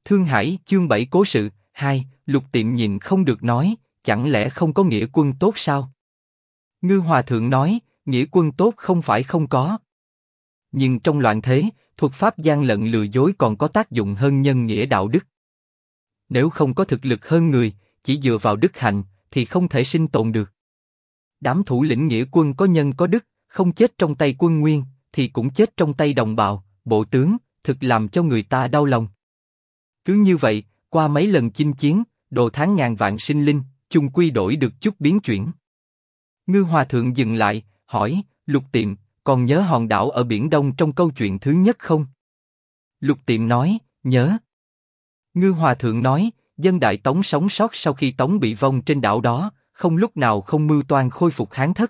Thương Hải chương 7 cố sự 2, Lục Tiệm nhìn không được nói, chẳng lẽ không có nghĩa quân tốt sao? Ngư Hòa Thượng nói, nghĩa quân tốt không phải không có. Nhưng trong loạn thế, thuật pháp gian lận lừa dối còn có tác dụng hơn nhân nghĩa đạo đức. Nếu không có thực lực hơn người, chỉ dựa vào đức hạnh, thì không thể sinh tồn được. Đám thủ lĩnh nghĩa quân có nhân có đức, không chết trong tay quân nguyên, thì cũng chết trong tay đồng bào, bộ tướng, thực làm cho người ta đau lòng. Cứ như vậy, qua mấy lần chinh chiến, đồ tháng ngàn vạn sinh linh, chung quy đổi được chút biến chuyển. Ngư Hòa Thượng dừng lại, hỏi, Lục Tiệm, còn nhớ hòn đảo ở Biển Đông trong câu chuyện thứ nhất không? Lục Tiệm nói, nhớ. Ngư Hòa Thượng nói, dân Đại Tống sống sót sau khi Tống bị vong trên đảo đó, không lúc nào không mưu toan khôi phục Hán thất.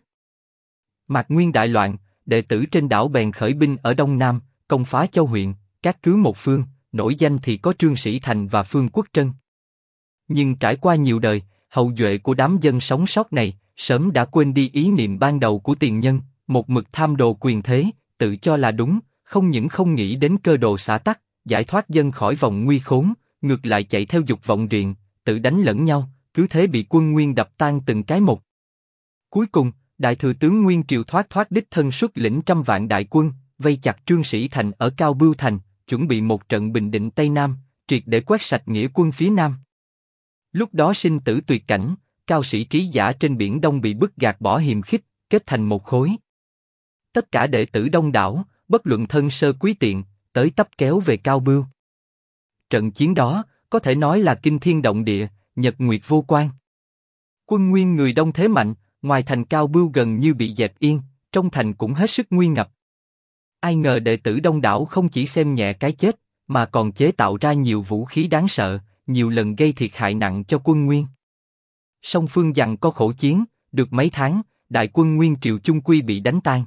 Mạc Nguyên đại loạn, đệ tử trên đảo bèn khởi binh ở Đông Nam, công phá Châu huyện, cát cứ một phương, nổi danh thì có Trương Sĩ Thành và Phương Quốc Trân. Nhưng trải qua nhiều đời, hậu duệ của đám dân sống sót này, sớm đã quên đi ý niệm ban đầu của tiền nhân, một mực tham đồ quyền thế, tự cho là đúng, không những không nghĩ đến cơ đồ xã tắc, giải thoát dân khỏi vòng nguy khốn, ngược lại chạy theo dục vọng riện, tự đánh lẫn nhau, cứ thế bị quân Nguyên đập tan từng cái một. Cuối cùng, Đại thừa tướng Nguyên Triều thoát đích thân xuất lĩnh trăm vạn đại quân, vây chặt Trương Sĩ Thành ở Cao Bưu Thành, chuẩn bị một trận bình định Tây Nam, triệt để quét sạch nghĩa quân phía Nam. Lúc đó sinh tử tuyệt cảnh, cao sĩ trí giả trên Biển Đông bị bức gạt bỏ hiềm khích, kết thành một khối. Tất cả đệ tử đông đảo, bất luận thân sơ quý tiện, tới tấp kéo về Cao Bưu. Trận chiến đó, có thể nói là kinh thiên động địa, nhật nguyệt vô quan. Quân Nguyên người đông thế mạnh, ngoài thành Cao Bưu gần như bị dẹp yên, trong thành cũng hết sức nguy ngập. Ai ngờ đệ tử đông đảo không chỉ xem nhẹ cái chết, mà còn chế tạo ra nhiều vũ khí đáng sợ, nhiều lần gây thiệt hại nặng cho quân Nguyên. Song phương giằng co khổ chiến, được mấy tháng, đại quân Nguyên Triều chung quy bị đánh tan.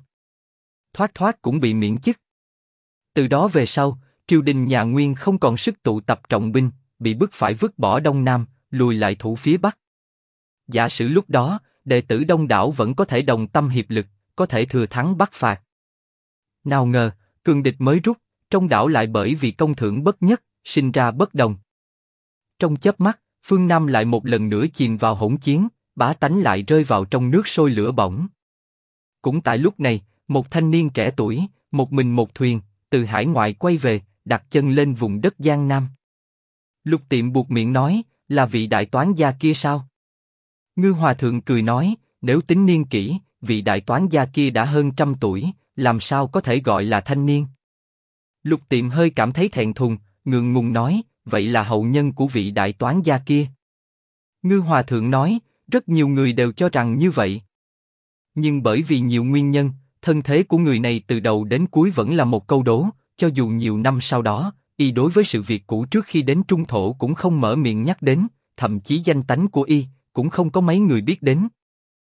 Thoát cũng bị miễn chức. Từ đó về sau, triều đình nhà Nguyên không còn sức tụ tập trọng binh, bị bức phải vứt bỏ Đông Nam, lùi lại thủ phía Bắc. Giả sử lúc đó, đệ tử đông đảo vẫn có thể đồng tâm hiệp lực, có thể thừa thắng bắt phạt. Nào ngờ, cường địch mới rút, trong đảo lại bởi vì công thưởng bất nhất, sinh ra bất đồng. Trong chớp mắt, phương Nam lại một lần nữa chìm vào hỗn chiến, bá tánh lại rơi vào trong nước sôi lửa bỏng. Cũng tại lúc này, một thanh niên trẻ tuổi, một mình một thuyền, từ hải ngoại quay về, đặt chân lên vùng đất Giang Nam. Lục Tiệm buột miệng nói, là vị đại toán gia kia sao? Ngư Hòa Thượng cười nói, nếu tính niên kỷ, vị đại toán gia kia đã hơn 100 tuổi, làm sao có thể gọi là thanh niên? Lục Tiệm hơi cảm thấy thẹn thùng, ngượng ngùng nói, vậy là hậu nhân của vị đại toán gia kia. Ngư Hòa Thượng nói, rất nhiều người đều cho rằng như vậy. Nhưng bởi vì nhiều nguyên nhân, thân thế của người này từ đầu đến cuối vẫn là một câu đố, cho dù nhiều năm sau đó, y đối với sự việc cũ trước khi đến Trung Thổ cũng không mở miệng nhắc đến, thậm chí danh tánh của y, cũng không có mấy người biết đến.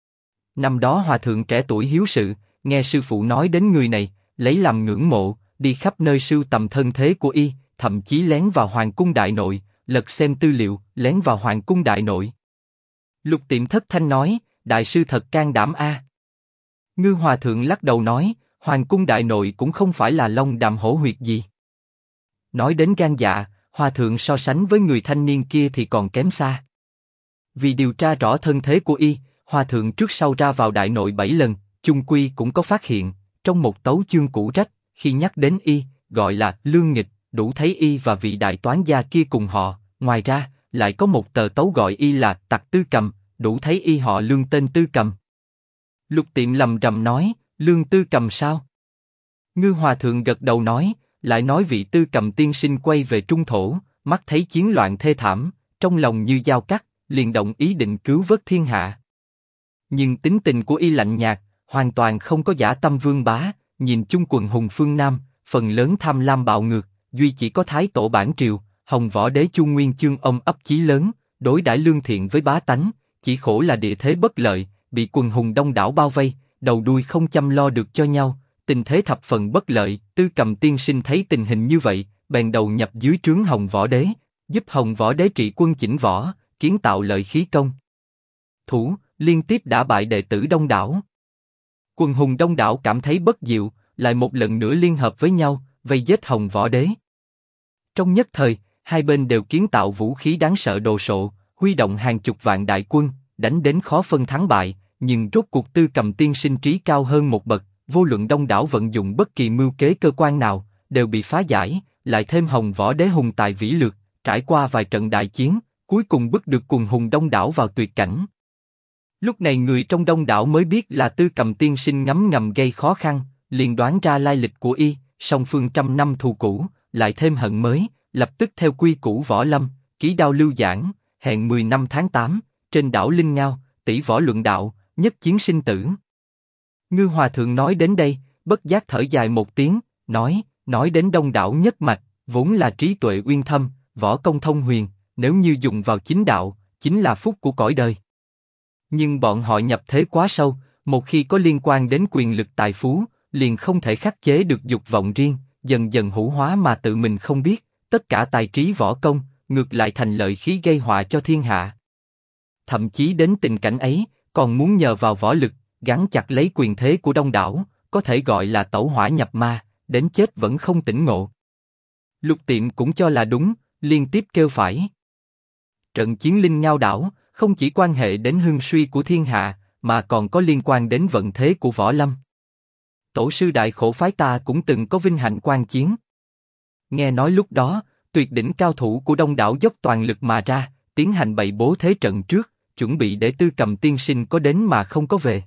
Năm đó Hòa Thượng trẻ tuổi hiếu sự, nghe sư phụ nói đến người này, lấy làm ngưỡng mộ, đi khắp nơi sưu tầm thân thế của y, thậm chí lén vào Hoàng cung Đại Nội, lật xem tư liệu, lén vào Hoàng cung Đại Nội. Lục Tiệm thất thanh nói, đại sư thật can đảm a. Ngư Hòa Thượng lắc đầu nói, Hoàng cung Đại Nội cũng không phải là Long Đàm hổ huyệt gì. Nói đến gan dạ, Hòa Thượng so sánh với người thanh niên kia thì còn kém xa. Vì điều tra rõ thân thế của y, Hòa Thượng trước sau ra vào Đại Nội 7 lần, chung quy cũng có phát hiện, trong một tấu chương cũ rách, khi nhắc đến y, gọi là Lương Nghịch, đủ thấy y và vị đại toán gia kia cùng họ. Ngoài ra, lại có một tờ tấu gọi y là Tặc Tư Cầm, đủ thấy y họ Lương tên Tư Cầm. Lục Tiệm lầm rầm nói, Lương Tư Cầm sao? Ngư Hòa Thượng gật đầu nói, lại nói vị Tư Cầm tiên sinh quay về Trung Thổ, mắt thấy chiến loạn thê thảm, trong lòng như dao cắt, liền động ý định cứu vớt thiên hạ. Nhưng tính tình của y lạnh nhạt, hoàn toàn không có dã tâm vương bá, nhìn chung quần hùng phương Nam, phần lớn tham lam bạo ngược, duy chỉ có Thái Tổ Bản Triều, Hồng Võ Đế Chu Nguyên Chương ông ấp chí lớn, đối đãi lương thiện với bá tánh, chỉ khổ là địa thế bất lợi, bị quần hùng đông đảo bao vây, đầu đuôi không chăm lo được cho nhau, tình thế thập phần bất lợi. Tư Cầm tiên sinh thấy tình hình như vậy, bèn đầu nhập dưới trướng Hồng Võ Đế, giúp Hồng Võ Đế trị quân chỉnh võ, kiến tạo lợi khí công thủ, liên tiếp đả bại đệ tử đông đảo. Quần hùng đông đảo cảm thấy bất diệu, lại một lần nữa liên hợp với nhau, vây giết Hồng Võ Đế. Trong nhất thời, hai bên đều kiến tạo vũ khí đáng sợ đồ sộ, huy động hàng chục vạn đại quân, đánh đến khó phân thắng bại, nhưng rốt cuộc Tư Cầm tiên sinh trí cao hơn một bậc, vô luận đông đảo vận dụng bất kỳ mưu kế cơ quan nào, đều bị phá giải, lại thêm Hồng Võ Đế hùng tài vĩ lược, trải qua vài trận đại chiến, cuối cùng bức được quần hùng đông đảo vào tuyệt cảnh. Lúc này người trong đông đảo mới biết là Tư Cầm tiên sinh ngấm ngầm gây khó khăn, liền đoán ra lai lịch của y, song phương trăm năm thù cũ, lại thêm hận mới, lập tức theo quy củ võ lâm, ký đao lưu giảng, hẹn 10 năm tháng 8, trên đảo Linh Ngao, tỷ võ luận đạo, nhất chiến sinh tử. Ngư Hòa Thượng nói đến đây, bất giác thở dài một tiếng, nói đến đông đảo nhất mạch, vốn là trí tuệ uyên thâm, võ công thông huyền, nếu như dùng vào chính đạo, chính là phúc của cõi đời. Nhưng bọn họ nhập thế quá sâu, một khi có liên quan đến quyền lực tài phú, liền không thể khắc chế được dục vọng riêng, dần dần hữu hóa mà tự mình không biết, tất cả tài trí võ công, ngược lại thành lợi khí gây họa cho thiên hạ. Thậm chí đến tình cảnh ấy, còn muốn nhờ vào võ lực, gắn chặt lấy quyền thế của đông đảo, có thể gọi là tẩu hỏa nhập ma, đến chết vẫn không tỉnh ngộ. Lục Tiệm cũng cho là đúng, liên tiếp kêu phải. Trận chiến Linh Ngao đảo, không chỉ quan hệ đến hưng suy của thiên hạ, mà còn có liên quan đến vận thế của võ lâm. Tổ sư đại khổ phái ta cũng từng có vinh hạnh quan chiến. Nghe nói lúc đó, tuyệt đỉnh cao thủ của đông đảo dốc toàn lực mà ra, tiến hành bày bố thế trận trước, chuẩn bị để Tư Cầm tiên sinh có đến mà không có về.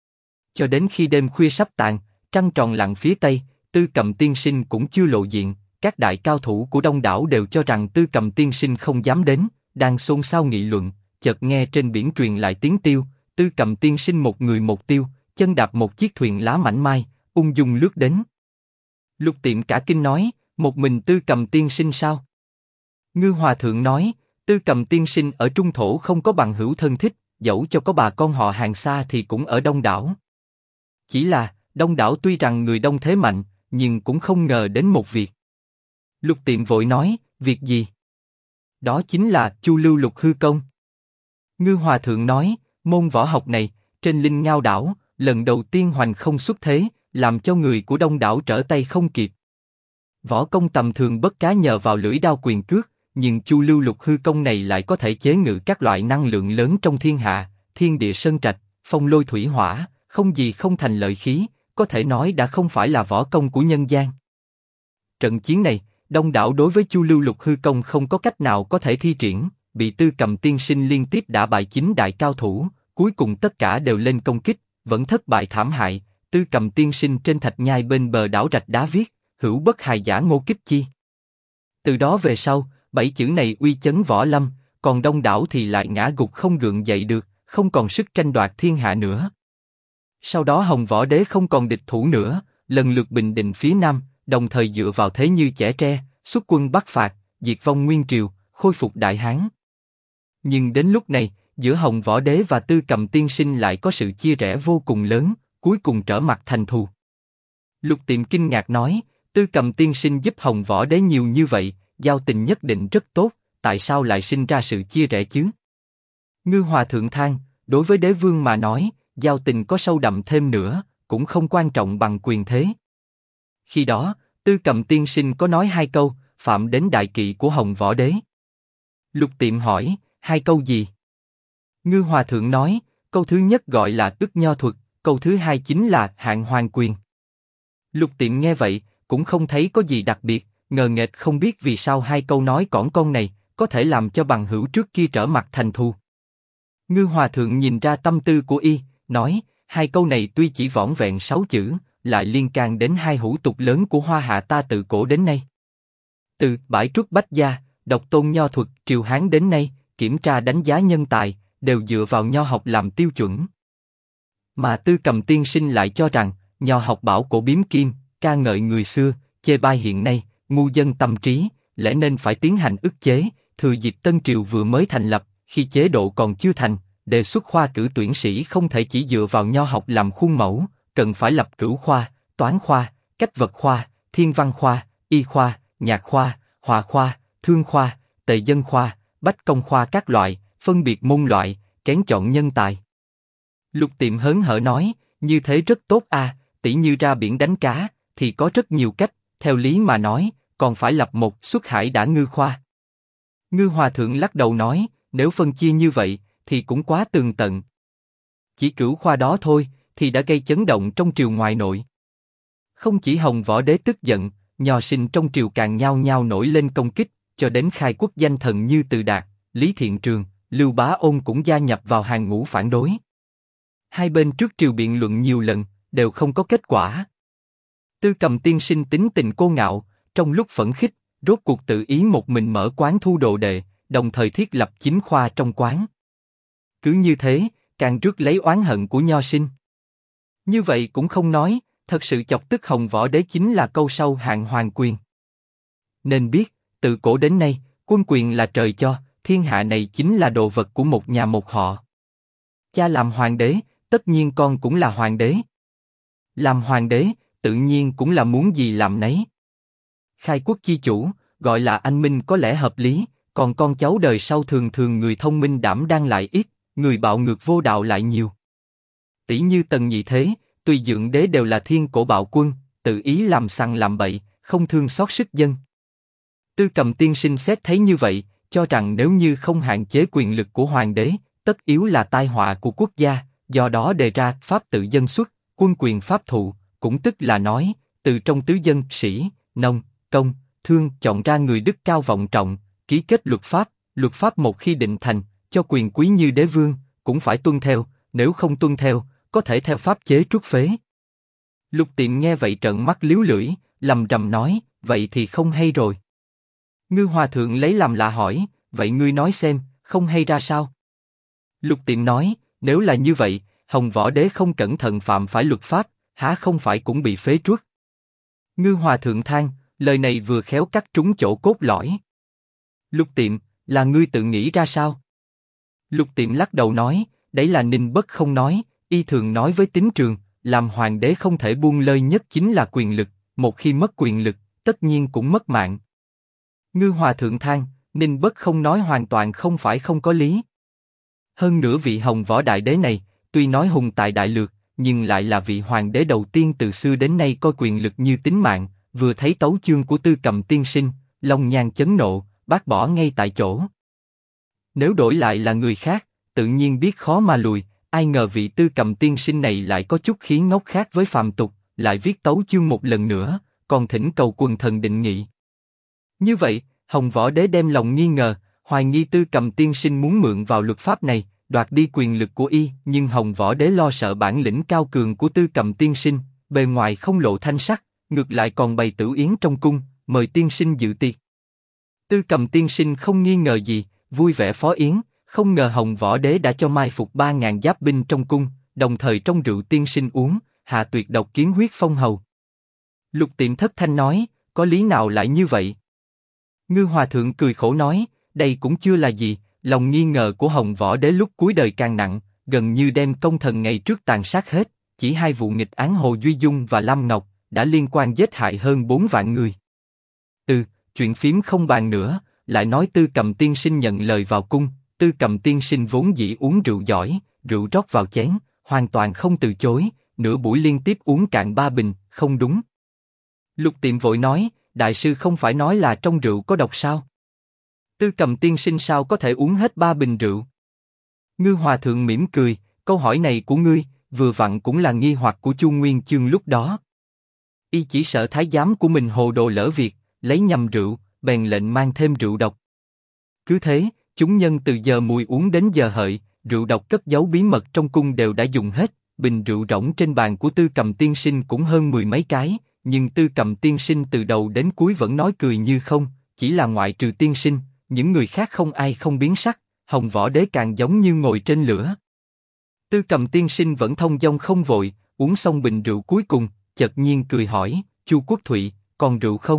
Cho đến khi đêm khuya sắp tàn, trăng tròn lặn phía tây, Tư Cầm tiên sinh cũng chưa lộ diện, các đại cao thủ của đông đảo đều cho rằng Tư Cầm tiên sinh không dám đến, đang xôn xao nghị luận, chợt nghe trên biển truyền lại tiếng tiêu, Tư Cầm tiên sinh một người một tiêu, chân đạp một chiếc thuyền lá mảnh mai, ung dung lướt đến. Lục Tiệm cả kinh nói, một mình Tư Cầm tiên sinh sao? Ngư Hòa Thượng nói, Tư Cầm tiên sinh ở trung thổ không có bằng hữu thân thích, dẫu cho có bà con họ hàng xa thì cũng ở đông đảo. Chỉ là, đông đảo tuy rằng người đông thế mạnh, nhưng cũng không ngờ đến một việc. Lục Tiệm vội nói, việc gì? Đó chính là Chu Lưu Lục Hư Công. Ngư Hòa Thượng nói, môn võ học này, trên Linh Ngao đảo, lần đầu tiên hoành không xuất thế, làm cho người của đông đảo trở tay không kịp. Võ công tầm thường bất cá nhờ vào lưỡi đao quyền cước, nhưng Chu Lưu Lục Hư Công này lại có thể chế ngự các loại năng lượng lớn trong thiên hạ, thiên địa sơn trạch, phong lôi thủy hỏa, không gì không thành lợi khí, có thể nói đã không phải là võ công của nhân gian. Trận chiến này, đông đảo đối với Chu Lưu Lục Hư Công không có cách nào có thể thi triển, bị Tư Cầm tiên sinh liên tiếp đả bại 9 đại cao thủ, cuối cùng tất cả đều lên công kích, vẫn thất bại thảm hại. Tư Cầm tiên sinh trên thạch nhai bên bờ đảo rạch đá viết, hữu bất hài giả ngô kích chi. Từ đó về sau, 7 chữ này uy chấn võ lâm, còn đông đảo thì lại ngã gục không gượng dậy được, không còn sức tranh đoạt thiên hạ nữa. Sau đó Hồng Võ Đế không còn địch thủ nữa, lần lượt bình định phía Nam, đồng thời dựa vào thế như chẻ tre, xuất quân bắc phạt, diệt vong Nguyên Triều, khôi phục Đại Hán. Nhưng đến lúc này, giữa Hồng Võ Đế và Tư Cầm tiên sinh lại có sự chia rẽ vô cùng lớn, cuối cùng trở mặt thành thù. Lục Tiệm kinh ngạc nói, Tư Cầm tiên sinh giúp Hồng Võ Đế nhiều như vậy, giao tình nhất định rất tốt, tại sao lại sinh ra sự chia rẽ chứ? Ngư Hòa Thượng than, đối với đế vương mà nói, giao tình có sâu đậm thêm nữa, cũng không quan trọng bằng quyền thế. Khi đó, Tư Cầm tiên sinh có nói 2 câu, phạm đến đại kỵ của Hồng Võ Đế. Lục Tiệm hỏi, 2 câu gì? Ngư Hòa Thượng nói, câu thứ nhất gọi là ức nho thuật, câu thứ hai chính là hạn hoàng quyền. Lục Tiệm nghe vậy, cũng không thấy có gì đặc biệt, ngờ nghệch không biết vì sao 2 câu nói cỏn con này có thể làm cho bằng hữu trước kia trở mặt thành thù. Ngư Hòa Thượng nhìn ra tâm tư của y, nói, 2 câu này tuy chỉ vỏn vẹn 6 chữ, lại liên can đến 2 hủ tục lớn của Hoa Hạ ta từ cổ đến nay. Từ bãi truất bách gia, độc tôn nho thuật triều Hán đến nay, kiểm tra đánh giá nhân tài, đều dựa vào nho học làm tiêu chuẩn. Mà Tư Cầm tiên sinh lại cho rằng, nho học bảo cổ biếm kim, ca ngợi người xưa, chê bai hiện nay, ngu dân tâm trí, lẽ nên phải tiến hành ức chế, thừa dịp Tân Triều vừa mới thành lập, khi chế độ còn chưa thành, đề xuất khoa cử tuyển sĩ không thể chỉ dựa vào nho học làm khuôn mẫu, cần phải lập cửu khoa, toán khoa, cách vật khoa, thiên văn khoa, y khoa, nhạc khoa, họa khoa, thương khoa, tề dân khoa, bách công khoa các loại, phân biệt môn loại, kén chọn nhân tài. Lục Tiệm hớn hở nói, như thế rất tốt à, tỷ như ra biển đánh cá, thì có rất nhiều cách, theo lý mà nói, còn phải lập một xuất hải đả ngư khoa. Ngư Hòa Thượng lắc đầu nói, nếu phân chia như vậy, thì cũng quá tường tận. Chỉ cửu khoa đó thôi, thì đã gây chấn động trong triều ngoại nội. Không chỉ Hồng Võ Đế tức giận, nho sinh trong triều càng nhao nhao nổi lên công kích, cho đến khai quốc danh thần như Từ Đạt, Lý Thiện Trường, Lưu Bá Ôn cũng gia nhập vào hàng ngũ phản đối. Hai bên trước triều biện luận nhiều lần, đều không có kết quả. Tư Cầm tiên sinh tính tình cô ngạo, trong lúc phẫn khích, rốt cuộc tự ý một mình mở quán thu đồ đệ, đồng thời thiết lập chính khoa trong quán. Cứ như thế, càng rước lấy oán hận của nho sinh. Như vậy cũng không nói, thật sự chọc tức Hồng Võ Đế chính là câu sau hạng hoàng quyền. Nên biết, từ cổ đến nay, quân quyền là trời cho, thiên hạ này chính là đồ vật của một nhà một họ. Cha làm hoàng đế, tất nhiên con cũng là hoàng đế. Làm hoàng đế, tự nhiên cũng là muốn gì làm nấy. Khai quốc chi chủ, gọi là anh minh có lẽ hợp lý, còn con cháu đời sau thường thường người thông minh đảm đang lại ít, người bạo ngược vô đạo lại nhiều. Tỷ như Tần Nhị Thế, Tùy Dượng Đế đều là thiên cổ bạo quân, tự ý làm sằng làm bậy, không thương xót sức dân. Tư Cầm tiên sinh xét thấy như vậy, cho rằng nếu như không hạn chế quyền lực của hoàng đế, tất yếu là tai họa của quốc gia, do đó đề ra pháp tự dân xuất, quân quyền pháp thụ, cũng tức là nói, từ trong tứ dân, sĩ, nông, công, thương chọn ra người đức cao vọng trọng, ký kết luật pháp một khi định thành, cho quyền quý như đế vương, cũng phải tuân theo, nếu không tuân theo, có thể theo pháp chế truất phế. Lục Tiệm nghe vậy trợn mắt líu lưỡi, lầm rầm nói, vậy thì không hay rồi. Ngư Hòa Thượng lấy làm lạ hỏi, vậy ngươi nói xem, không hay ra sao? Lục Tiệm nói, nếu là như vậy, Hồng Võ Đế không cẩn thận phạm phải luật pháp, há không phải cũng bị phế truất? Ngư Hòa Thượng than, lời này vừa khéo cắt trúng chỗ cốt lõi. Lục Tiệm, là ngươi tự nghĩ ra sao? Lục Tiệm lắc đầu nói, đấy là Ninh Bất không nói, y thường nói với Tín Trường, làm hoàng đế không thể buông lơi nhất chính là quyền lực, một khi mất quyền lực, tất nhiên cũng mất mạng. Ngư Hòa Thượng than, Ninh Bất không nói hoàn toàn không phải không có lý. Hơn nữa vị Hồng Võ Đại Đế này, tuy nói hùng tài đại lược, nhưng lại là vị hoàng đế đầu tiên từ xưa đến nay coi quyền lực như tính mạng, vừa thấy tấu chương của Tư Cầm tiên sinh, long nhan chấn nộ, bác bỏ ngay tại chỗ. Nếu đổi lại là người khác, tự nhiên biết khó mà lùi, ai ngờ vị Tư Cầm tiên sinh này lại có chút khí ngốc khác với phàm tục, lại viết tấu chương một lần nữa, còn thỉnh cầu quần thần định nghị. Như vậy, Hồng Võ Đế đem lòng nghi ngờ, hoài nghi Tư Cầm tiên sinh muốn mượn vào luật pháp này, đoạt đi quyền lực của y, nhưng Hồng Võ Đế lo sợ bản lĩnh cao cường của Tư Cầm tiên sinh, bề ngoài không lộ thanh sắc, ngược lại còn bày tửu yến trong cung, mời tiên sinh dự tiệc. Tư Cầm tiên sinh không nghi ngờ gì, vui vẻ phó yến, không ngờ Hồng Võ Đế đã cho mai phục 3.000 giáp binh trong cung, đồng thời trong rượu tiên sinh uống, hạ tuyệt độc kiến huyết phong hầu. Lục Tiệm thất thanh nói, có lý nào lại như vậy? Ngư Hòa Thượng cười khổ nói, đây cũng chưa là gì, lòng nghi ngờ của Hồng Võ Đế lúc cuối đời càng nặng, gần như đem công thần ngày trước tàn sát hết, chỉ 2 vụ nghịch án Hồ Duy Dung và Lam Ngọc, đã liên quan giết hại hơn 4 vạn người. Chuyện phím không bàn nữa, lại nói Tư Cầm tiên sinh nhận lời vào cung, Tư Cầm tiên sinh vốn dĩ uống rượu giỏi, rượu rót vào chén, hoàn toàn không từ chối, nửa buổi liên tiếp uống cạn 3 bình, không đúng. Lục Tiệm vội nói, đại sư không phải nói là trong rượu có độc sao? Tư Cầm tiên sinh sao có thể uống hết 3 bình rượu? Ngư Hòa Thượng mỉm cười, câu hỏi này của ngươi, vừa vặn cũng là nghi hoặc của Chu Nguyên Chương lúc đó. Y chỉ sợ thái giám của mình hồ đồ lỡ việc, lấy nhầm rượu, bèn lệnh mang thêm rượu độc. Cứ thế, chúng nhân từ giờ mùi uống đến giờ hợi, rượu độc cất giấu bí mật trong cung đều đã dùng hết, bình rượu rỗng trên bàn của Tư Cầm tiên sinh cũng hơn 10 mấy cái, nhưng Tư Cầm tiên sinh từ đầu đến cuối vẫn nói cười như không, chỉ là ngoại trừ tiên sinh, những người khác không ai không biến sắc, Hồng Võ Đế càng giống như ngồi trên lửa. Tư Cầm tiên sinh vẫn thông dong không vội, uống xong bình rượu cuối cùng, chợt nhiên cười hỏi, Chu Quốc Thụy, còn rượu không?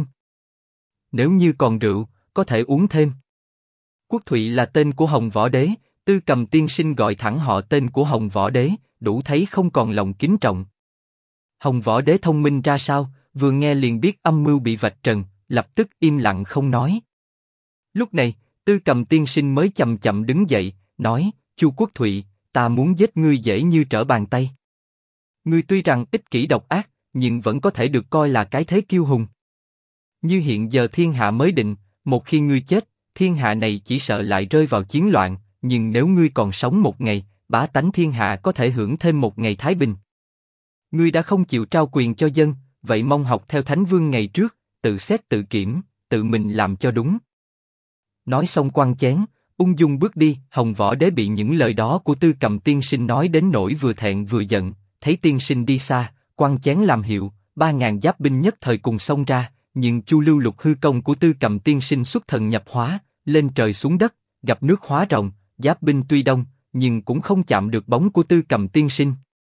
Nếu như còn rượu, có thể uống thêm. Quốc Thụy là tên của Hồng Võ Đế, Tư Cầm tiên sinh gọi thẳng họ tên của Hồng Võ Đế, đủ thấy không còn lòng kính trọng. Hồng Võ Đế thông minh ra sao, vừa nghe liền biết âm mưu bị vạch trần, lập tức im lặng không nói. Lúc này, Tư Cầm tiên sinh mới chậm chậm đứng dậy, nói, Chu Quốc Thụy, ta muốn giết ngươi dễ như trở bàn tay. Ngươi tuy rằng ích kỷ độc ác, nhưng vẫn có thể được coi là cái thế kiêu hùng. Như hiện giờ thiên hạ mới định, một khi ngươi chết, thiên hạ này chỉ sợ lại rơi vào chiến loạn, nhưng nếu ngươi còn sống một ngày, bá tánh thiên hạ có thể hưởng thêm một ngày thái bình. Ngươi đã không chịu trao quyền cho dân, vậy mong học theo Thánh Vương ngày trước, tự xét tự kiểm, tự mình làm cho đúng. Nói xong quăng chén, ung dung bước đi. Hồng Võ Đế bị những lời đó của Tư Cầm tiên sinh nói đến nỗi vừa thẹn vừa giận, thấy tiên sinh đi xa, quăng chén làm hiệu, 3.000 giáp binh nhất thời cùng xông ra, nhưng Chu Lưu Lục hư công của Tư Cầm tiên sinh xuất thần nhập hóa, lên trời xuống đất, gặp nước hóa rồng, giáp binh tuy đông, nhưng cũng không chạm được bóng của Tư Cầm tiên sinh.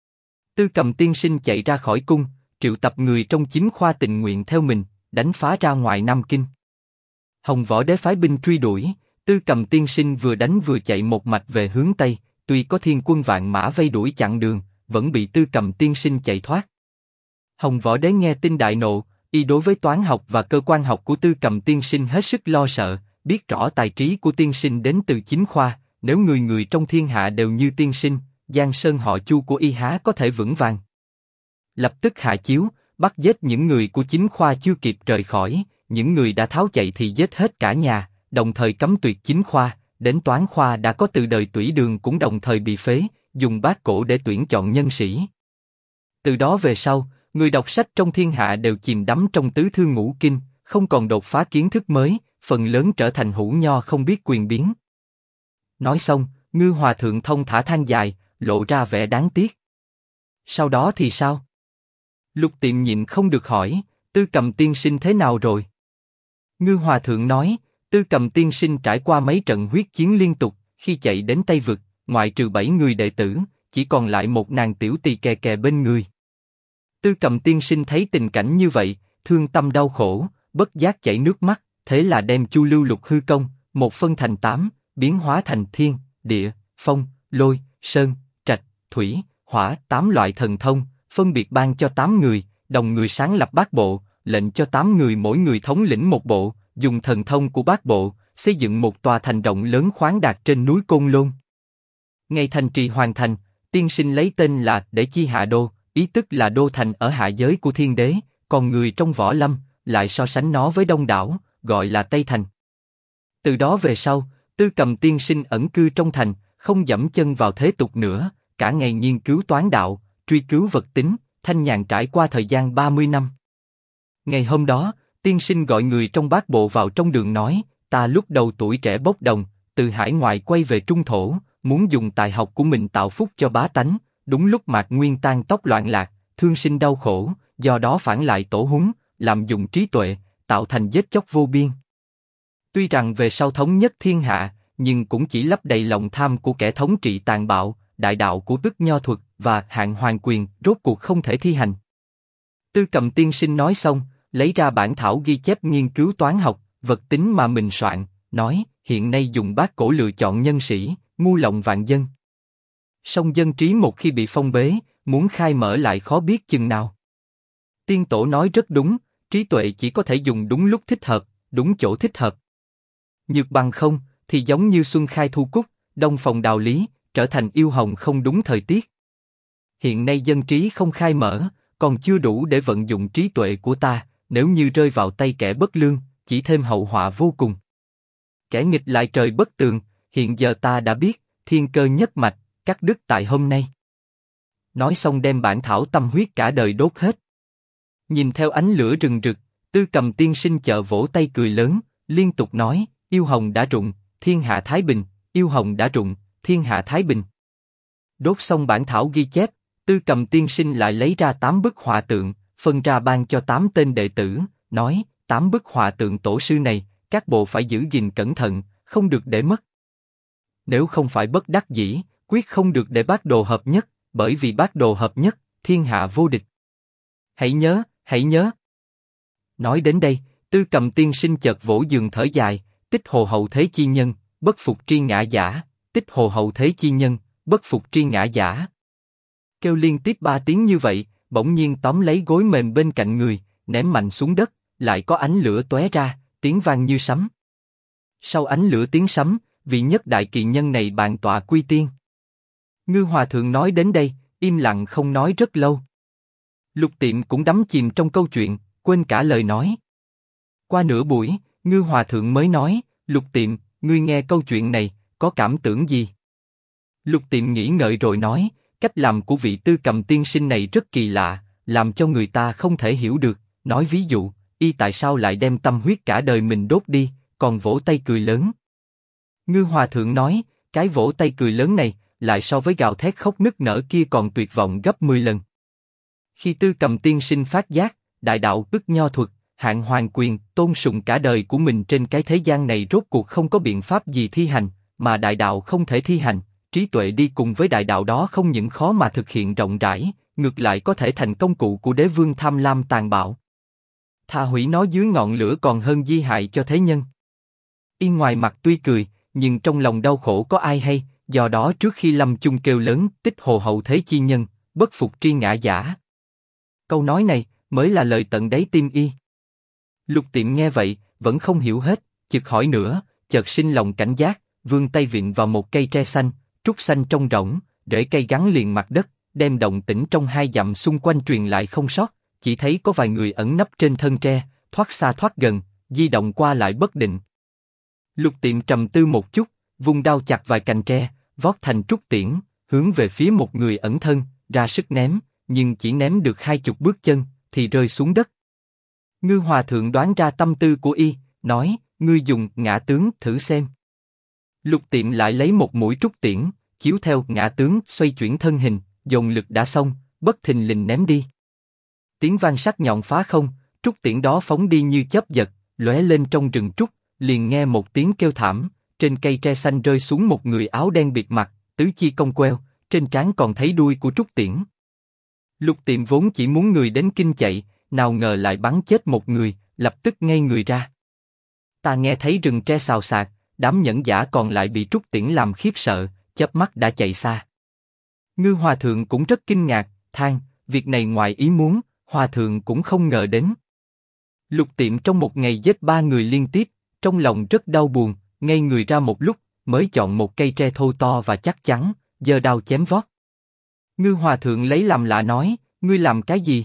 Tư Cầm tiên sinh chạy ra khỏi cung, triệu tập người trong chính khoa tình nguyện theo mình, đánh phá ra ngoài Nam Kinh. Hồng Võ Đế phái binh truy đuổi, Tư Cầm tiên sinh vừa đánh vừa chạy một mạch về hướng Tây, tuy có thiên quân vạn mã vây đuổi chặn đường, vẫn bị Tư Cầm tiên sinh chạy thoát. Hồng Võ Đế nghe tin đại nộ, y đối với toán học và cơ quan học của Tư Cầm tiên sinh hết sức lo sợ, biết rõ tài trí của tiên sinh đến từ chính khoa, nếu người người trong thiên hạ đều như tiên sinh, Giang Sơn họ Chu của y há có thể vững vàng. Lập tức hạ chiếu, bắt giết những người của chính khoa chưa kịp rời khỏi, những người đã tháo chạy thì giết hết cả nhà, đồng thời cấm tuyệt chính khoa, đến toán khoa đã có từ đời Tủy Đường cũng đồng thời bị phế, dùng bát cổ để tuyển chọn nhân sĩ. Từ đó về sau, người đọc sách trong thiên hạ đều chìm đắm trong tứ thư ngũ kinh, không còn đột phá kiến thức mới, phần lớn trở thành hữu nho không biết quyền biến. Nói xong, Ngư Hòa Thượng thông thả than dài, lộ ra vẻ đáng tiếc. Sau đó thì sao? Lục Tiệm nhịn không được hỏi, Tư Cầm tiên sinh thế nào rồi? Ngư Hòa Thượng nói, Tư Cầm tiên sinh trải qua mấy trận huyết chiến liên tục, khi chạy đến Tây Vực, ngoại trừ 7 người đệ tử, chỉ còn lại một nàng tiểu tỳ kè kè bên người. Tư Cầm tiên sinh thấy tình cảnh như vậy, thương tâm đau khổ, bất giác chảy nước mắt, thế là đem Chu Lưu Lục hư công, một phân thành 8, biến hóa thành thiên, địa, phong, lôi, sơn, trạch, thủy, hỏa 8 loại thần thông, phân biệt ban cho 8 người, đồng người sáng lập bát bộ, lệnh cho 8 người mỗi người thống lĩnh một bộ, dùng thần thông của bát bộ, xây dựng một tòa thành rộng lớn khoáng đạt trên núi Côn Lôn. Ngày thành trì hoàn thành, tiên sinh lấy tên là Để Chi Hạ Đô, ý tức là đô thành ở hạ giới của thiên đế, còn người trong võ lâm lại so sánh nó với đông đảo, gọi là Tây Thành. Từ đó về sau, Tư Cầm tiên sinh ẩn cư trong thành, không dẫm chân vào thế tục nữa, cả ngày nghiên cứu toán đạo, truy cứu vật tính, thanh nhàn trải qua thời gian 30 năm. Ngày hôm đó, tiên sinh gọi người trong bát bộ vào trong đường nói, ta lúc đầu tuổi trẻ bốc đồng, từ hải ngoại quay về trung thổ, muốn dùng tài học của mình tạo phúc cho bá tánh, đúng lúc Mạc Nguyên tan tóc loạn lạc, thương sinh đau khổ, do đó phản lại tổ huấn, làm dùng trí tuệ, tạo thành giết chóc vô biên. Tuy rằng về sau thống nhất thiên hạ, nhưng cũng chỉ lấp đầy lòng tham của kẻ thống trị tàn bạo, đại đạo của Đức Nho thuật và hạn hoàng quyền rốt cuộc không thể thi hành. Tư Cầm tiên sinh nói xong, lấy ra bản thảo ghi chép nghiên cứu toán học, vật tính mà mình soạn, nói hiện nay dùng bát cổ lựa chọn nhân sĩ, ngu lòng vạn dân. Song dân trí một khi bị phong bế, muốn khai mở lại khó biết chừng nào. Tiên tổ nói rất đúng, trí tuệ chỉ có thể dùng đúng lúc thích hợp, đúng chỗ thích hợp. Nhược bằng không, thì giống như xuân khai thu cúc, đông phòng đào lý, trở thành yêu hồng không đúng thời tiết. Hiện nay dân trí không khai mở, còn chưa đủ để vận dụng trí tuệ của ta, nếu như rơi vào tay kẻ bất lương, chỉ thêm hậu họa vô cùng. Kẻ nghịch lại trời bất tường, hiện giờ ta đã biết, thiên cơ nhất mạch, cắt đứt tại hôm nay. Nói xong đem bản thảo tâm huyết cả đời đốt hết. Nhìn theo ánh lửa rừng rực, Tư Cầm tiên sinh chợ vỗ tay cười lớn, liên tục nói, yêu hồng đã rụng, thiên hạ thái bình, yêu hồng đã rụng, thiên hạ thái bình. Đốt xong bản thảo ghi chép, Tư Cầm tiên sinh lại lấy ra 8 bức họa tượng, phân ra ban cho 8 tên đệ tử, nói, 8 bức họa tượng tổ sư này, các bộ phải giữ gìn cẩn thận, không được để mất. Nếu không phải bất đắc dĩ, quyết không được để bát đồ hợp nhất, bởi vì bát đồ hợp nhất, thiên hạ vô địch. Hãy nhớ, hãy nhớ. Nói đến đây, Tư Cầm tiên sinh chợt vỗ giường thở dài, tích hồ hậu thế chi nhân, bất phục tri ngã giả, tích hồ hậu thế chi nhân, bất phục tri ngã giả. Kêu liên tiếp 3 tiếng như vậy, bỗng nhiên tóm lấy gối mềm bên cạnh người, ném mạnh xuống đất, lại có ánh lửa tóe ra, tiếng vang như sấm. Sau ánh lửa tiếng sấm, vị nhất đại kỳ nhân này bàn tọa quy tiên. Ngư Hòa Thượng nói đến đây, im lặng không nói rất lâu. Lục Tiệm cũng đắm chìm trong câu chuyện, quên cả lời nói. Qua nửa buổi, Ngư Hòa Thượng mới nói, Lục Tiệm, ngươi nghe câu chuyện này, có cảm tưởng gì? Lục Tiệm nghĩ ngợi rồi nói, cách làm của vị Tư Cầm tiên sinh này rất kỳ lạ, làm cho người ta không thể hiểu được. Nói ví dụ, y tại sao lại đem tâm huyết cả đời mình đốt đi, còn vỗ tay cười lớn. Ngư Hòa Thượng nói, cái vỗ tay cười lớn này, lại so với gào thét khóc nức nở kia còn tuyệt vọng gấp 10 lần. Khi Tư Cầm tiên sinh phát giác, đại đạo ức nho thuật, hạng hoàng quyền, tôn sùng cả đời của mình trên cái thế gian này rốt cuộc không có biện pháp gì thi hành, mà đại đạo không thể thi hành, trí tuệ đi cùng với đại đạo đó không những khó mà thực hiện rộng rãi, ngược lại có thể thành công cụ của đế vương tham lam tàn bạo. Thà hủy nó dưới ngọn lửa còn hơn di hại cho thế nhân. Y ngoài mặt tuy cười, nhưng trong lòng đau khổ có ai hay, do đó trước khi lâm chung kêu lớn, tích hồ hậu thế chi nhân, bất phục tri ngã giả. Câu nói này mới là lời tận đáy tim y. Lục Tiệm nghe vậy, vẫn không hiểu hết, chực hỏi nữa, chợt sinh lòng cảnh giác, vươn tay vịn vào một cây tre xanh, trúc xanh trong rỗng, rễ cây gắn liền mặt đất, đem động tĩnh trong 2 dặm xung quanh truyền lại không sót, chỉ thấy có vài người ẩn nấp trên thân tre, thoát xa thoát gần, di động qua lại bất định. Lục Tiệm trầm tư một chút, vung đao chặt vài cành tre, vót thành trúc tiễn, hướng về phía một người ẩn thân, ra sức ném, nhưng chỉ ném được 20 bước chân, thì rơi xuống đất. Ngư Hòa Thượng đoán ra tâm tư của y, nói, ngươi dùng ngã tướng thử xem. Lục Tiệm lại lấy một mũi trúc tiễn, chiếu theo ngã tướng xoay chuyển thân hình, dồn lực đã xong, bất thình lình ném đi. Tiếng vang sắc nhọn phá không, trúc tiễn đó phóng đi như chớp giật, lóe lên trong rừng trúc, liền nghe một tiếng kêu thảm, trên cây tre xanh rơi xuống một người áo đen bịt mặt, tứ chi cong queo, trên trán còn thấy đuôi của trúc tiễn. Lục Tiệm vốn chỉ muốn người đến kinh chạy, nào ngờ lại bắn chết một người, lập tức ngây người ra. Ta nghe thấy rừng tre xào xạc, đám nhẫn giả còn lại bị trúc tiễn làm khiếp sợ, chớp mắt đã chạy xa. Ngư Hòa Thượng cũng rất kinh ngạc, than, việc này ngoài ý muốn, Hòa Thượng cũng không ngờ đến. Lục Tiệm trong một ngày giết 3 người liên tiếp, trong lòng rất đau buồn, ngây người ra một lúc, mới chọn một cây tre thô to và chắc chắn, giơ đao chém vót. Ngư Hòa Thượng lấy làm lạ nói, ngươi làm cái gì?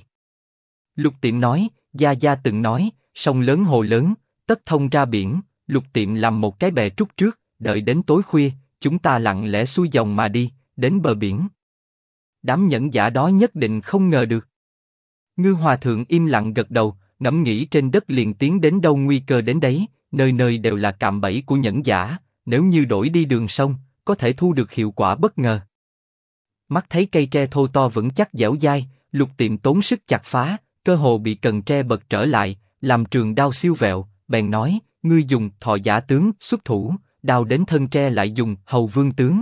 Lục Tiệm nói, Gia Gia từng nói, sông lớn hồ lớn, tất thông ra biển. Lục Tiệm làm một cái bè trúc trước, đợi đến tối khuya, chúng ta lặng lẽ xuôi dòng mà đi, đến bờ biển. Đám nhẫn giả đó nhất định không ngờ được. Ngư Hòa Thượng im lặng gật đầu, ngẫm nghĩ trên đất liền tiến đến đâu nguy cơ đến đấy, nơi nơi đều là cạm bẫy của nhẫn giả, nếu như đổi đi đường sông, có thể thu được hiệu quả bất ngờ. Mắt thấy cây tre thô to vững chắc dẻo dai, Lục Tiệm tốn sức chặt phá, cơ hồ bị cần tre bật trở lại, làm trường đao siêu vẹo, bèn nói, ngươi dùng thọ giả tướng xuất thủ, đao đến thân tre lại dùng hầu vương tướng.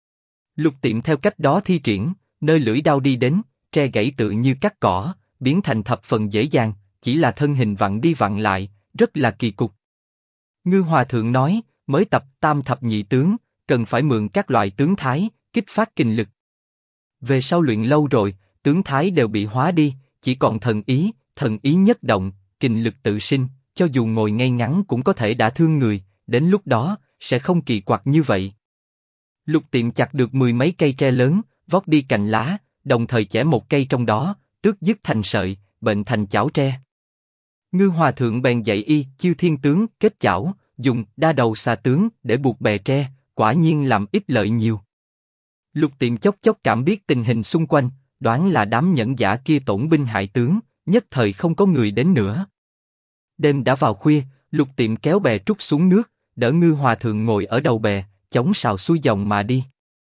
Lục Tiệm theo cách đó thi triển, nơi lưỡi đao đi đến, tre gãy tự như cắt cỏ, biến thành thập phần dễ dàng, chỉ là thân hình vặn đi vặn lại, rất là kỳ cục. Ngư Hòa Thượng nói, mới tập tam thập nhị tướng, cần phải mượn các loại tướng thái, kích phát kinh lực. Về sau luyện lâu rồi, tướng thái đều bị hóa đi, chỉ còn thần ý nhất động, kình lực tự sinh, cho dù ngồi ngay ngắn cũng có thể đả thương người, đến lúc đó, sẽ không kỳ quặc như vậy. Lục Tiệm chặt được 10 mấy cây tre lớn, vót đi cành lá, đồng thời chẻ một cây trong đó, tước dứt thành sợi, bệnh thành chảo tre. Ngư Hòa Thượng bèn dạy y chiêu thiên tướng kết chảo, dùng đa đầu xà tướng để buộc bè tre, quả nhiên làm ít lợi nhiều. Lục Tiệm chốc chốc cảm biết tình hình xung quanh, đoán là đám nhẫn giả kia tổn binh hại tướng, nhất thời không có người đến nữa. Đêm đã vào khuya, Lục Tiệm kéo bè trúc xuống nước, đỡ Ngư Hòa Thượng ngồi ở đầu bè, chống sào xuôi dòng mà đi.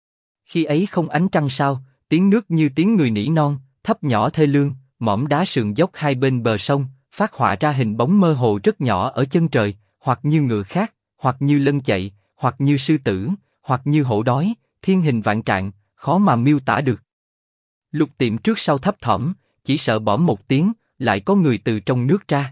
Khi ấy không ánh trăng sao, tiếng nước như tiếng người nỉ non, thấp nhỏ thê lương, mỏm đá sườn dốc hai bên bờ sông, phát họa ra hình bóng mơ hồ rất nhỏ ở chân trời, hoặc như ngựa khác, hoặc như lân chạy, hoặc như sư tử, hoặc như hổ đói, thiên hình vạn trạng, khó mà miêu tả được. Lục Tiệm trước sau thấp thỏm, chỉ sợ bõm một tiếng, lại có người từ trong nước ra.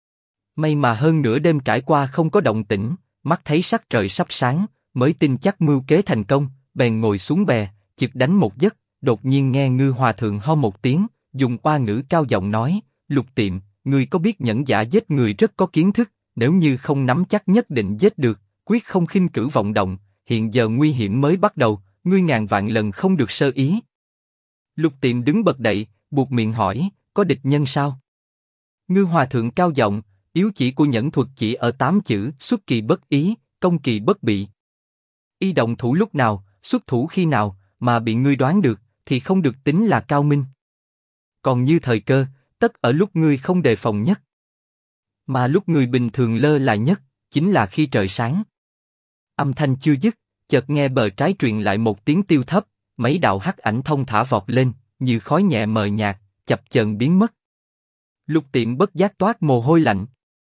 May mà hơn nửa đêm trải qua không có động tĩnh, mắt thấy sắc trời sắp sáng, mới tin chắc mưu kế thành công, bèn ngồi xuống bè, chực đánh một giấc, đột nhiên nghe Ngư Hòa Thượng ho một tiếng, dùng oa ngữ cao giọng nói, Lục Tiệm, ngươi có biết nhẫn giả giết người rất có kiến thức, nếu như không nắm chắc nhất định giết được, quyết không khinh cử vọng động, hiện giờ nguy hiểm mới bắt đầu, ngươi ngàn vạn lần không được sơ ý. Lục Tiệm đứng bật dậy, buột miệng hỏi, có địch nhân sao? Ngư Hòa Thượng cao giọng, Yếu chỉ của nhẫn thuật chỉ ở 8 chữ: xuất kỳ bất ý, công kỳ bất bị. Y động thủ lúc nào, xuất thủ khi nào, mà bị ngươi đoán được, thì không được tính là cao minh. Còn như thời cơ, tất ở lúc ngươi không đề phòng nhất. Mà lúc người bình thường lơ là nhất, chính là khi trời sáng. Âm thanh chưa dứt, chợt nghe bờ trái truyền lại một tiếng tiêu thấp, mấy đạo hắc ảnh thông thả vọt lên, như khói nhẹ mờ nhạt, chập chờn biến mất. Lục Tiệm bất giác toát mồ hôi lạnh.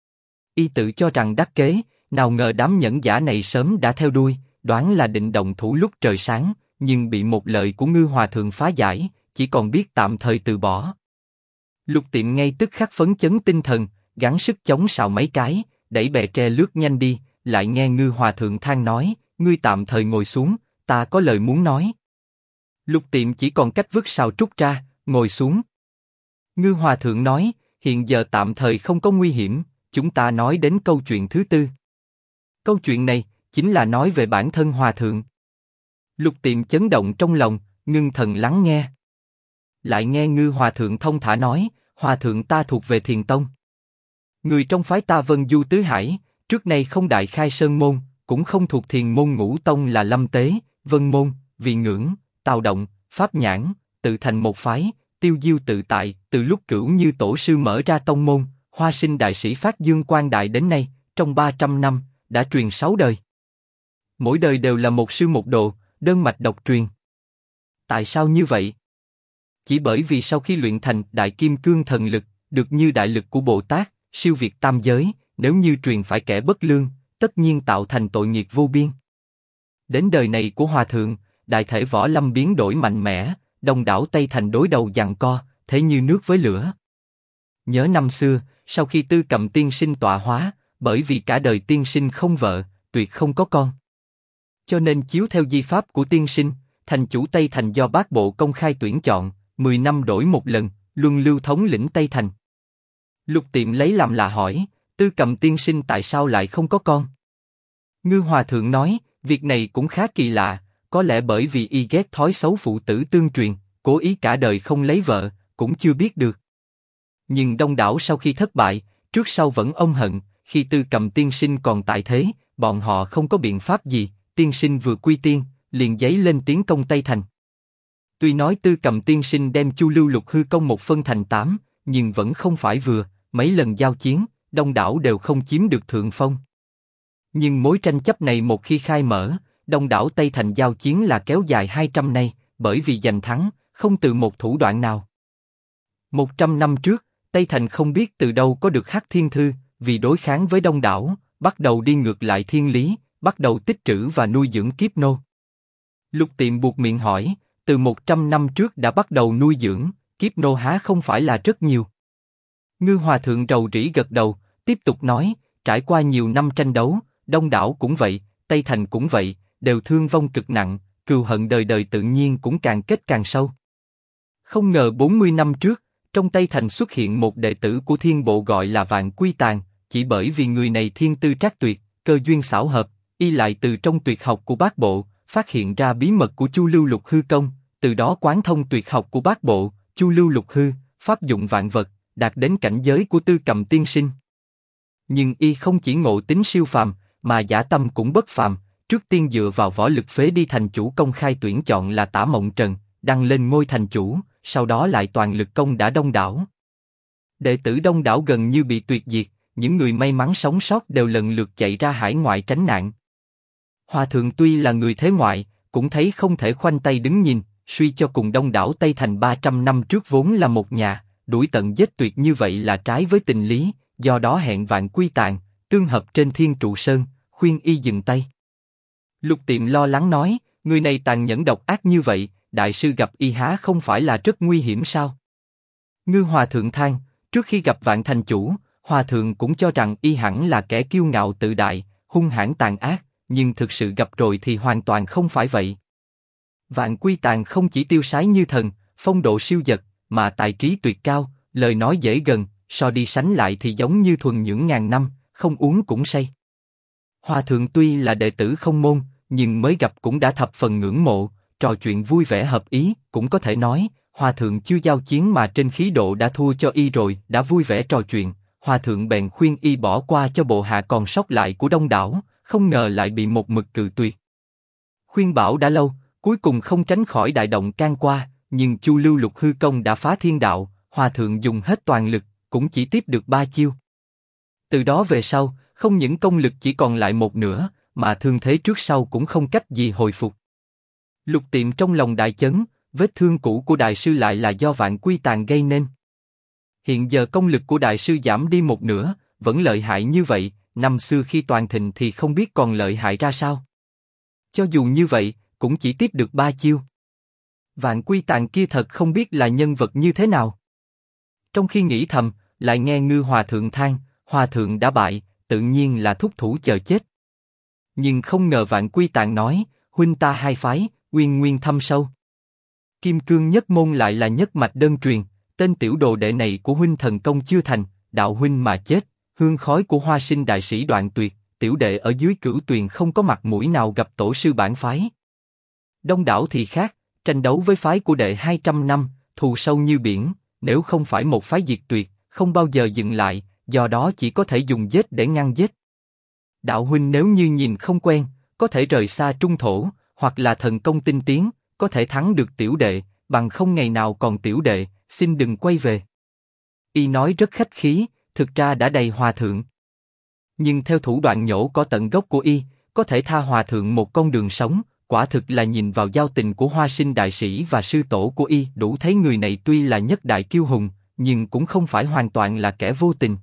Y tự cho rằng đắc kế, nào ngờ đám nhẫn giả này sớm đã theo đuôi, đoán là định động thủ lúc trời sáng, nhưng bị một lời của Ngư Hòa Thượng phá giải, chỉ còn biết tạm thời từ bỏ. Lục Tiệm ngay tức khắc phấn chấn tinh thần, gắng sức chống sào mấy cái, đẩy bè tre lướt nhanh đi, lại nghe Ngư Hòa Thượng than nói: ngươi tạm thời ngồi xuống, ta có lời muốn nói. Lục Tiệm chỉ còn cách vứt sào trúc ra, ngồi xuống. Ngư Hòa Thượng nói: hiện giờ tạm thời không có nguy hiểm, chúng ta nói đến câu chuyện thứ tư. Câu chuyện này chính là nói về bản thân Hòa Thượng. Lục Tiệm chấn động trong lòng, ngưng thần lắng nghe. Lại nghe Ngư Hòa Thượng thông thả nói: Hòa Thượng ta thuộc về Thiền Tông. Người trong phái ta Vân Du Tứ Hải, trước nay không đại khai sơn môn, cũng không thuộc Thiền môn ngũ tông là Lâm Tế, Vân môn, Vị Ngưỡng, Tào Động, Pháp Nhãn, tự thành một phái, tiêu diêu tự tại. Từ lúc Cửu Như tổ sư mở ra tông môn, Hoa Sinh đại sĩ phát dương quang đại đến nay, trong 300 năm đã truyền 6 đời. Mỗi đời đều là một sư một độ, đơn mạch độc truyền. Tại sao như vậy? Chỉ bởi vì sau khi luyện thành Đại Kim Cương Thần Lực, được như đại lực của Bồ Tát, siêu việt tam giới, nếu như truyền phải kẻ bất lương, tất nhiên tạo thành tội nghiệp vô biên. Đến đời này của Hòa Thượng, đại thể võ lâm biến đổi mạnh mẽ, đông đảo Tây Thành đối đầu giằng co, thế như nước với lửa. Nhớ năm xưa, sau khi Tư Cầm tiên sinh tọa hóa, bởi vì cả đời tiên sinh không vợ, tuyệt không có con, cho nên chiếu theo di pháp của tiên sinh, thành chủ Tây Thành do bát bộ công khai tuyển chọn, 10 năm đổi một lần, luân lưu thống lĩnh Tây Thành. Lục Tiệm lấy làm lạ hỏi: Tư Cầm tiên sinh tại sao lại không có con? Ngư Hòa Thượng nói: việc này cũng khá kỳ lạ, có lẽ bởi vì y ghét thói xấu phụ tử tương truyền, cố ý cả đời không lấy vợ, cũng chưa biết được. Nhưng đông đảo sau khi thất bại, trước sau vẫn ôm hận, khi Tư Cầm tiên sinh còn tại thế, bọn họ không có biện pháp gì, tiên sinh vừa quy tiên, liền giấy lên tiến công Tây Thành. Tuy nói Tư Cầm tiên sinh đem Chu Lưu Lục hư công một phân thành 8, nhưng vẫn không phải vừa, mấy lần giao chiến, đông đảo đều không chiếm được thượng phong. Nhưng mối tranh chấp này một khi khai mở, đông đảo Tây Thành giao chiến là kéo dài 200 nay, bởi vì giành thắng, không từ một thủ đoạn nào. 100 năm trước, Tây Thành không biết từ đâu có được Hắc Thiên Thư, vì đối kháng với đông đảo, bắt đầu đi ngược lại thiên lý, bắt đầu tích trữ và nuôi dưỡng kiếp nô. Lục Tiệm buột miệng hỏi: từ 100 năm trước đã bắt đầu nuôi dưỡng, kiếp nô há không phải là rất nhiều? Ngư Hòa Thượng rầu rĩ gật đầu, tiếp tục nói: trải qua nhiều năm tranh đấu, đông đảo cũng vậy, Tây Thành cũng vậy, đều thương vong cực nặng, cừu hận đời đời tự nhiên cũng càng kết càng sâu. Không ngờ 40 năm trước, trong Tây Thành xuất hiện một đệ tử của Thiên Bộ gọi là Vạn Quy Tàn, chỉ bởi vì người này thiên tư trác tuyệt, cơ duyên xảo hợp, y lại từ trong tuyệt học của Bát Bộ phát hiện ra bí mật của Chu Lưu Lục hư công, từ đó quán thông tuyệt học của Bát Bộ, Chu Lưu Lục hư, pháp dụng vạn vật, đạt đến cảnh giới của Tư Cầm tiên sinh. Nhưng y không chỉ ngộ tính siêu phàm, mà dã tâm cũng bất phàm. Trước tiên dựa vào võ lực phế đi thành chủ công khai tuyển chọn là Tả Mộng Trần, đăng lên ngôi thành chủ, sau đó lại toàn lực công đã đông đảo. Đệ tử đông đảo gần như bị tuyệt diệt, những người may mắn sống sót đều lần lượt chạy ra hải ngoại tránh nạn. Hòa Thượng tuy là người thế ngoại, cũng thấy không thể khoanh tay đứng nhìn, suy cho cùng đông đảo Tây Thành 300 năm trước vốn là một nhà, đuổi tận giết tuyệt như vậy là trái với tình lý, do đó hẹn Vạn Quy Tàn, tương hợp trên Thiên Trụ Sơn, khuyên y dừng tay. Lục Tiệm lo lắng nói: người này tàn nhẫn độc ác như vậy, đại sư gặp y há không phải là rất nguy hiểm sao? Ngư Hòa Thượng than: trước khi gặp Vạn thành chủ, Hòa Thượng cũng cho rằng y hẳn là kẻ kiêu ngạo tự đại, hung hãn tàn ác, nhưng thực sự gặp rồi thì hoàn toàn không phải vậy. Vạn Quy Tàn không chỉ tiêu sái như thần, phong độ siêu dật, mà tài trí tuyệt cao, lời nói dễ gần, so đi sánh lại thì giống như thuần nhưỡng ngàn năm, không uống cũng say. Hòa Thượng tuy là đệ tử không môn, nhưng mới gặp cũng đã thập phần ngưỡng mộ, trò chuyện vui vẻ hợp ý, cũng có thể nói, Hòa Thượng chưa giao chiến mà trên khí độ đã thua cho y rồi, đã vui vẻ trò chuyện, hòa thượng bèn khuyên y bỏ qua cho bộ hạ còn sót lại của Đông Đảo, không ngờ lại bị một mực cự tuyệt. Khuyên bảo đã lâu, cuối cùng không tránh khỏi đại động can qua, nhưng Chu Lưu Lục hư công đã phá thiên đạo, hòa thượng dùng hết toàn lực, cũng chỉ tiếp được 3 chiêu. Từ đó về sau, không những công lực chỉ còn lại một nửa, mà thương thế trước sau cũng không cách gì hồi phục. Lục Tiệm trong lòng đại chấn, vết thương cũ của đại sư lại là do Vạn Quy Tàn gây nên. Hiện giờ công lực của đại sư giảm đi một nửa, vẫn lợi hại như vậy, năm xưa khi toàn thịnh thì không biết còn lợi hại ra sao. Cho dù như vậy, cũng chỉ tiếp được 3 chiêu. Vạn Quy Tàn kia thật không biết là nhân vật như thế nào. Trong khi nghĩ thầm, lại nghe Ngư Hòa Thượng than, Hòa Thượng đã bại, tự nhiên là thúc thủ chờ chết. Nhưng không ngờ Vạn Quy Tàn nói, huynh ta hai phái, uyên nguyên thâm sâu. Kim Cương Nhất Môn lại là nhất mạch đơn truyền, tên tiểu đồ đệ này của huynh thần công chưa thành, đạo huynh mà chết, hương khói của Hoa Sinh đại sĩ đoạn tuyệt, tiểu đệ ở dưới Cửu Tuyền không có mặt mũi nào gặp tổ sư bản phái. Đông Đảo thì khác, tranh đấu với phái của đệ 200 năm, thù sâu như biển, nếu không phải một phái diệt tuyệt, không bao giờ dừng lại, do đó chỉ có thể dùng giết để ngăn giết. Đạo huynh nếu như nhìn không quen, có thể rời xa trung thổ, hoặc là thần công tinh tiến, có thể thắng được tiểu đệ, bằng không ngày nào còn tiểu đệ, xin đừng quay về. Y nói rất khách khí, thực ra đã đầy hòa thượng. Nhưng theo thủ đoạn nhổ có tận gốc của y, có thể tha hòa thượng một con đường sống, quả thực là nhìn vào giao tình của Hoa Sinh đại sĩ và sư tổ của y, đủ thấy người này tuy là nhất đại kiêu hùng, nhưng cũng không phải hoàn toàn là kẻ vô tình.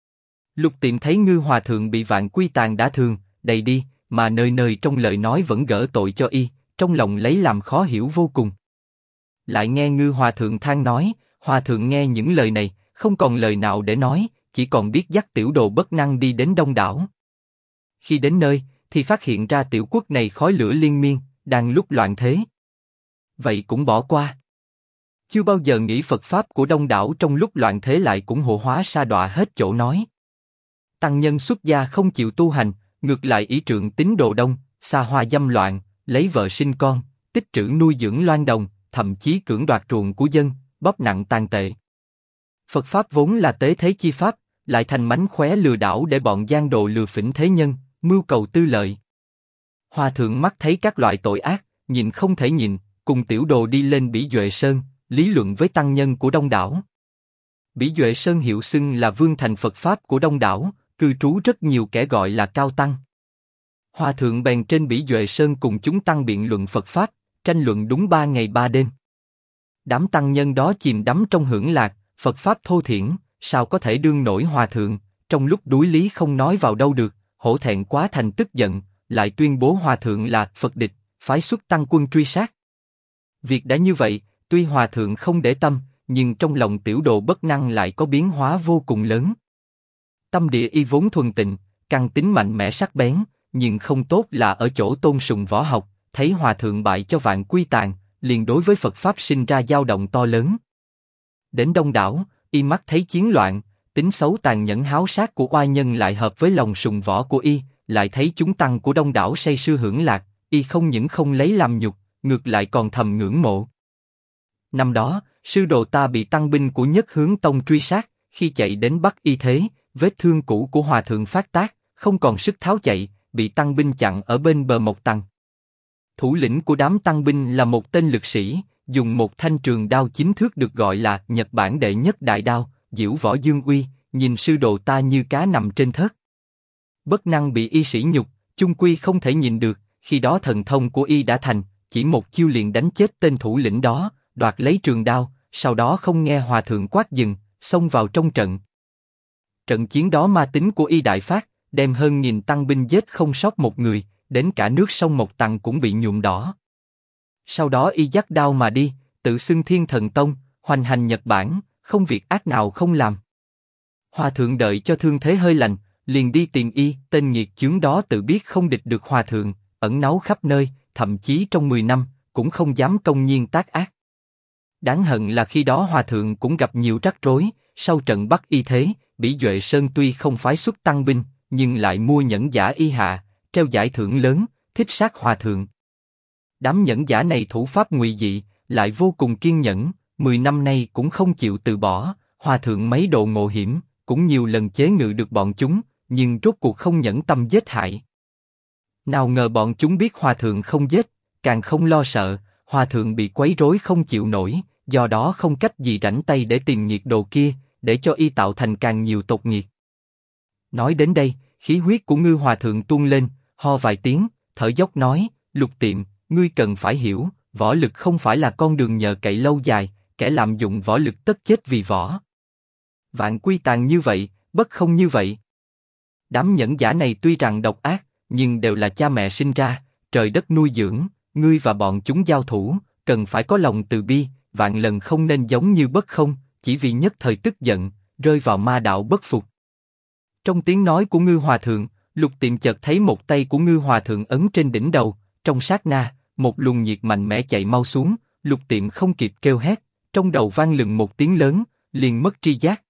Lục Tiệm thấy Ngư Hòa Thượng bị Vạn Quy Tàn đả thương, đầy đi, mà nơi nơi trong lời nói vẫn gỡ tội cho y, trong lòng lấy làm khó hiểu vô cùng. Lại nghe Ngư Hòa Thượng than nói, Hòa Thượng nghe những lời này, không còn lời nào để nói, chỉ còn biết dắt tiểu đồ bất năng đi đến Đông Đảo. Khi đến nơi, thì phát hiện ra tiểu quốc này khói lửa liên miên, đang lúc loạn thế. Vậy cũng bỏ qua. Chưa bao giờ nghĩ Phật Pháp của Đông Đảo trong lúc loạn thế lại cũng hộ hóa sa đọa hết chỗ nói. Tăng nhân xuất gia không chịu tu hành, ngược lại ý trượng tín đồ đông, xa hoa dâm loạn, lấy vợ sinh con, tích trữ nuôi dưỡng loan đồng, thậm chí cưỡng đoạt ruộng của dân, bóp nặng tàn tệ. Phật Pháp vốn là tế thế chi pháp, lại thành mánh khóe lừa đảo để bọn gian đồ lừa phỉnh thế nhân, mưu cầu tư lợi. Hòa Thượng mắt thấy các loại tội ác, nhìn không thể nhìn, cùng tiểu đồ đi lên Bỉ Duệ Sơn, lý luận với tăng nhân của Đông Đảo. Bỉ Duệ Sơn hiệu xưng là vương thành Phật Pháp của Đông Đảo, cư trú rất nhiều kẻ gọi là cao tăng. Hòa Thượng bèn trên Bỉ Duệ Sơn cùng chúng tăng biện luận Phật Pháp, tranh luận đúng 3 ngày 3 đêm. Đám tăng nhân đó chìm đắm trong hưởng lạc, Phật Pháp thô thiển, sao có thể đương nổi Hòa Thượng, trong lúc đối lý không nói vào đâu được, hổ thẹn quá thành tức giận, lại tuyên bố Hòa Thượng là Phật địch, phái xuất tăng quân truy sát. Việc đã như vậy, tuy Hòa Thượng không để tâm, nhưng trong lòng tiểu đồ bất năng lại có biến hóa vô cùng lớn. Tâm địa y vốn thuần tịnh, căn tính mạnh mẽ sắc bén, nhưng không tốt là ở chỗ tôn sùng võ học, thấy Hòa Thượng bại cho Vạn Quy Tàn, liền đối với Phật Pháp sinh ra dao động to lớn. Đến Đông Đảo, y mắt thấy chiến loạn, tính xấu tàn nhẫn háo sát của oai nhân lại hợp với lòng sùng võ của y, lại thấy chúng tăng của Đông Đảo say sưa hưởng lạc, y không những không lấy làm nhục, ngược lại còn thầm ngưỡng mộ. Năm đó, sư đồ ta bị tăng binh của Nhất Hướng Tông truy sát, khi chạy đến Bắc Y Thế, vết thương cũ của Hòa Thượng phát tác, không còn sức tháo chạy, bị tăng binh chặn ở bên bờ Mộc Tằng. Thủ lĩnh của đám tăng binh là một tên lực sĩ, dùng một thanh trường đao 9 thước được gọi là Nhật Bản đệ nhất đại đao, diễu võ dương uy, nhìn sư đồ ta như cá nằm trên thớt. Bất năng bị y sỉ nhục, chung quy không thể nhìn được, khi đó thần thông của y đã thành, chỉ một chiêu liền đánh chết tên thủ lĩnh đó, đoạt lấy trường đao, sau đó không nghe Hòa Thượng quát dừng, xông vào trong trận. Trận chiến đó ma tính của y đại phát, đem hơn 1000 tăng binh giết không sót một người, đến cả nước sông Mộc Tằng cũng bị nhuộm đỏ. Sau đó y dắt đao mà đi, tự xưng Thiên Thần Tông, hoành hành Nhật Bản, không việc ác nào không làm. Hòa Thượng đợi cho thương thế hơi lành, liền đi tìm y, tên nghiệt chướng đó tự biết không địch được Hòa Thượng, ẩn náu khắp nơi, thậm chí trong 10 năm, cũng không dám công nhiên tác ác. Đáng hận là khi đó Hòa Thượng cũng gặp nhiều rắc rối, sau trận Bắc Y Thế, Bỉ Duệ Sơn tuy không phái xuất tăng binh, nhưng lại mua nhẫn giả y hạ, treo giải thưởng lớn, thích sát Hòa Thượng. Đám nhẫn giả này thủ pháp ngụy dị, lại vô cùng kiên nhẫn, 10 năm nay cũng không chịu từ bỏ, Hòa Thượng mấy độ ngộ hiểm, cũng nhiều lần chế ngự được bọn chúng, nhưng rốt cuộc không nhẫn tâm giết hại. Nào ngờ bọn chúng biết hòa thượng không giết, càng không lo sợ, hòa thượng bị quấy rối không chịu nổi, do đó không cách gì rảnh tay để tìm nghiệt đồ kia, để cho y tạo thành càng nhiều tột nghiệt. Nói đến đây, khí huyết của Ngư hòa thượng tuôn lên, ho vài tiếng, thở dốc nói, Lục Tiệm, ngươi cần phải hiểu, võ lực không phải là con đường nhờ cậy lâu dài, kẻ lạm dụng võ lực tất chết vì võ. Vạn quy tàn như vậy, bất không như vậy. Đám nhẫn giả này tuy rằng độc ác, nhưng đều là cha mẹ sinh ra, trời đất nuôi dưỡng, ngươi và bọn chúng giao thủ, cần phải có lòng từ bi, vạn lần không nên giống như bất không, chỉ vì nhất thời tức giận, rơi vào ma đạo bất phục. Trong tiếng nói của Ngư hòa thượng, Lục Tiệm chợt thấy một tay của Ngư hòa thượng ấn trên đỉnh đầu, trong sát na, một luồng nhiệt mạnh mẽ chạy mau xuống, Lục Tiệm không kịp kêu hét, trong đầu vang lừng một tiếng lớn, liền mất tri giác,